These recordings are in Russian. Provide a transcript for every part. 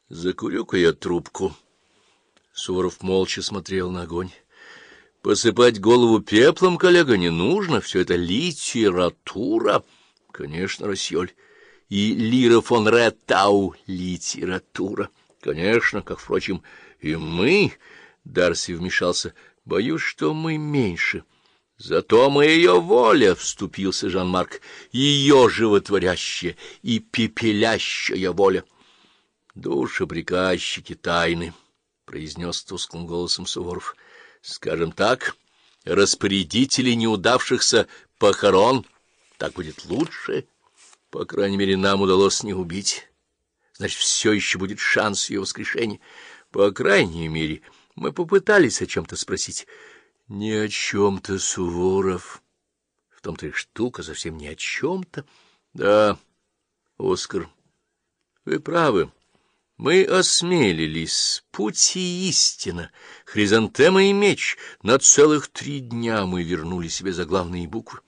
Закурю-ка я трубку. Суворов молча смотрел на огонь. Посыпать голову пеплом, коллега, не нужно. Все это литература. Конечно, Рассьоль. И Лира фон Реттау — литература. Конечно, как, впрочем, и мы. Дарси вмешался. Боюсь, что мы меньше. Зато мы ее воля, — вступился Жан-Марк, — ее животворящая и пепелящая воля. Душеприказчики тайны, — произнес тусклым голосом Суворов. Скажем так, распорядители неудавшихся похорон. Так будет лучше. По крайней мере, нам удалось не убить. Значит, все еще будет шанс ее воскрешения. По крайней мере, мы попытались о чем-то спросить. Не о чем-то, Суворов. В том-то и штука, совсем не о чем-то. Да, Оскар, вы правы. Мы осмелились, путь и истина, хризантема и меч. На целых 3 дня мы вернули себе заглавные буквы.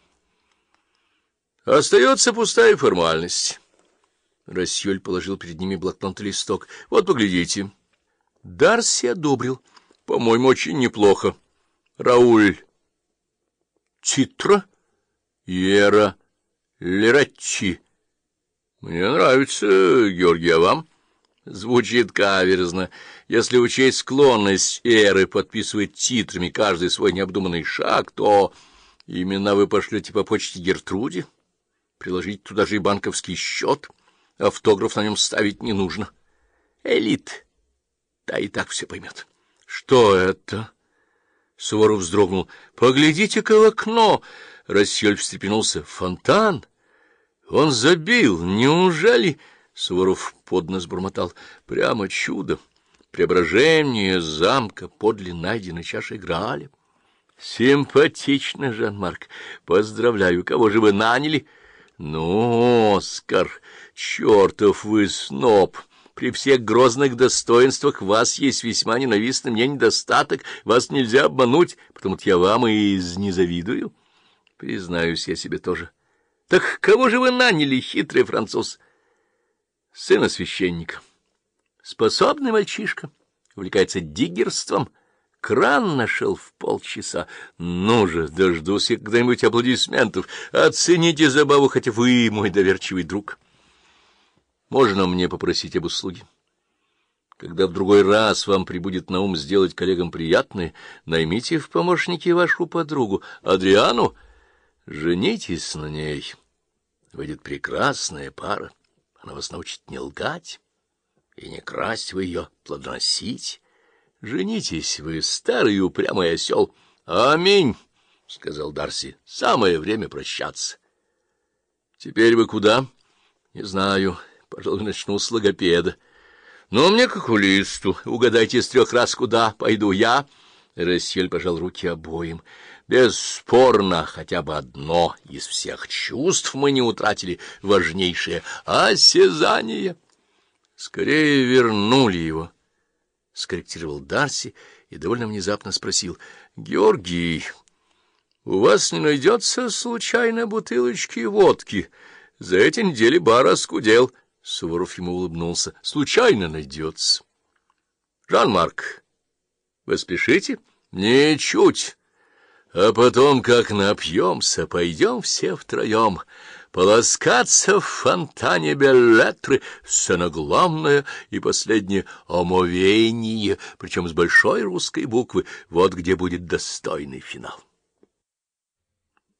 Остается пустая формальность. Рассьоль положил перед ними блокнот и листок. Вот, поглядите. Дарси одобрил. По-моему, очень неплохо. Рауль Титро, Ера Лератчи. Мне нравится, Георгий, а вам? Звучит каверзно. Если учесть склонность Эры подписывать титрами каждый свой необдуманный шаг, то именно вы пошлете по почте Гертруде, приложить туда же и банковский счет, автограф на нем ставить не нужно. Элит, да и так все поймет. Что это? Суворов вздрогнул. Поглядите-ка в окно. Рассьоль встрепенулся. Фонтан? Он забил. Неужели... Суворов под нос бормотал. Прямо чудо. Преображение замка подле найденной чаши Грааля. Симпатично, Жан-Марк. Поздравляю. Кого же вы наняли? Ну, Оскар, чертов вы сноб. При всех грозных достоинствах в вас есть весьма ненавистный мне недостаток. Вас нельзя обмануть, потому-то я вам и не завидую. Признаюсь, я себе тоже. Так кого же вы наняли, хитрый француз? Сына священника. Способный мальчишка, увлекается диггерством. Кран нашел в полчаса. Ну же, дождусь я когда-нибудь аплодисментов. Оцените забаву, хотя вы мой доверчивый друг. Можно мне попросить об услуге? Когда в другой раз вам прибудет на ум сделать коллегам приятное, наймите в помощники вашу подругу Адриану. Женитесь на ней. Выйдет прекрасная пара. Она вас научит не лгать и не красть, вы ее плодоносить. Женитесь вы, старый упрямый осел. — Аминь, — сказал Дарси. — Самое время прощаться. — Теперь вы куда? — Не знаю. Пожалуй, начну с логопеда. — Но мне к окулисту. Угадайте с 3 раз, куда пойду я. Рассьоль пожал руки обоим. Бесспорно, хотя бы одно из всех чувств мы не утратили, важнейшее — осязание. Скорее вернули его, — скорректировал Дарси и довольно внезапно спросил. — Георгий, у вас не найдется случайно бутылочки водки? За эти недели бар оскудел. Суворов ему улыбнулся. — Случайно найдется. — Жан-Марк, вы спешите? — Ничуть. А потом, как напьемся, пойдем все втроем полоскаться в фонтане Беллетры, сцена главная и последнее омовение, причем с большой русской буквы. Вот где будет достойный финал.